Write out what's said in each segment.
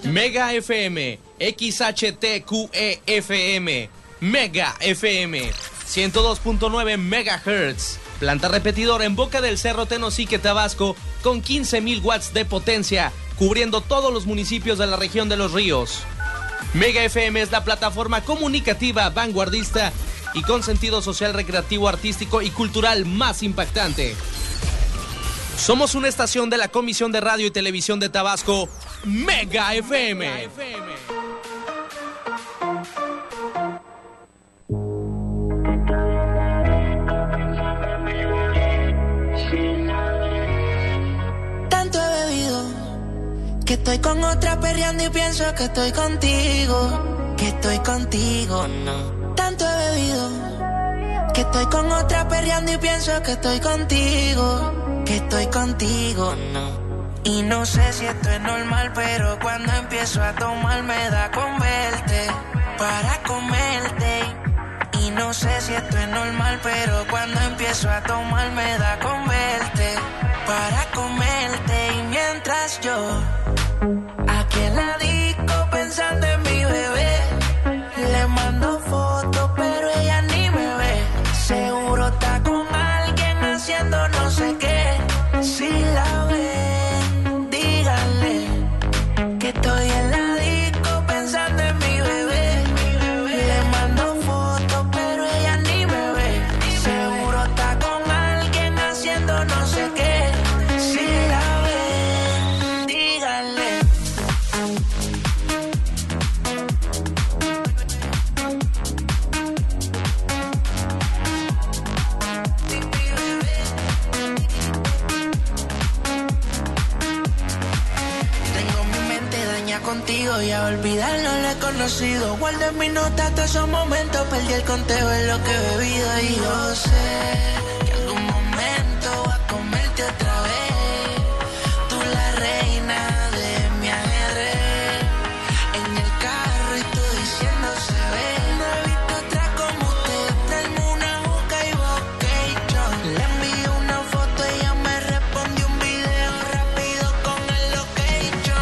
Mega FM, XHTQE-FM, Mega FM, 102.9 MHz. Planta repetidora en Boca del Cerro, Tenosique, Tabasco, con 15,000 watts de potencia, cubriendo todos los municipios de la región de Los Ríos. Mega FM es la plataforma comunicativa, vanguardista y con sentido social, recreativo, artístico y cultural más impactante. Somos una estación de la Comisión de Radio y Televisión de Tabasco, Mega FM. Tanto he bebido que estoy con otra perreando y pienso que estoy contigo, no. Tanto he bebido que estoy con otra perreando y pienso que estoy contigo, no. Y no sé si esto es normal, pero cuando empiezo a tomar me da con verte, para comerte. Y no sé si esto es normal, pero cuando empiezo a tomar me da con verte, para comerte. Y mientras yo aquí en la disco pensando en mi bebé, le mando fotos pero ella ni me ve. Seguro está con alguien haciendo no sé qué. Si la ven, díganle que estoy en la disco pensando en mi bebé. Le mando fotos pero ella ni me ve. Seguro está con alguien haciendo no sé qué. Si la ven, díganle. Contigo y a olvidarlo lo he conocido. Guardé mis notas todos esos momentos, perdí el conteo de lo que he bebido. Y yo sé que algún momento va a comerte otra vez. Tú la reina de mi ajedrez. En el carro y tú diciendo se ve. No he visto otra como usted. Tráeme una juca y vocation. Le envié una foto, ella me respondió un video rápido con el location.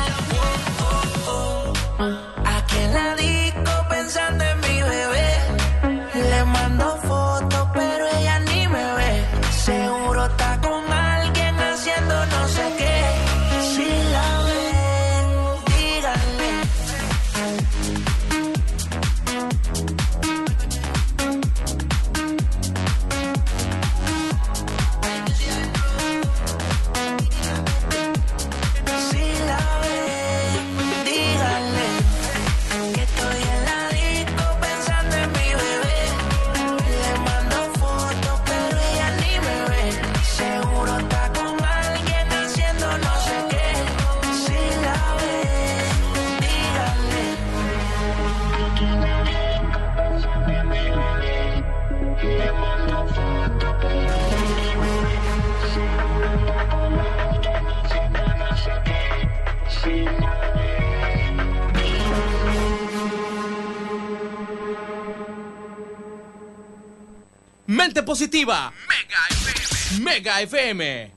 Aquí en la disco pensando en mi bebé. Le mando fotos pero ella ni me ve. Seguro está con alguien haciendo no sé qué. Si la ven, díganle. Si la ven, díganle que estoy en la disco pensando en mi bebé. Le mando fotos pero ella ni me ve. Seguro está con alguien haciendo no sé qué. Si la ven, díganle. Le mando fotos pero ella ni me ve. Seguro está con alguien haciendo no sé qué. Si la Mente positiva, Mega FM.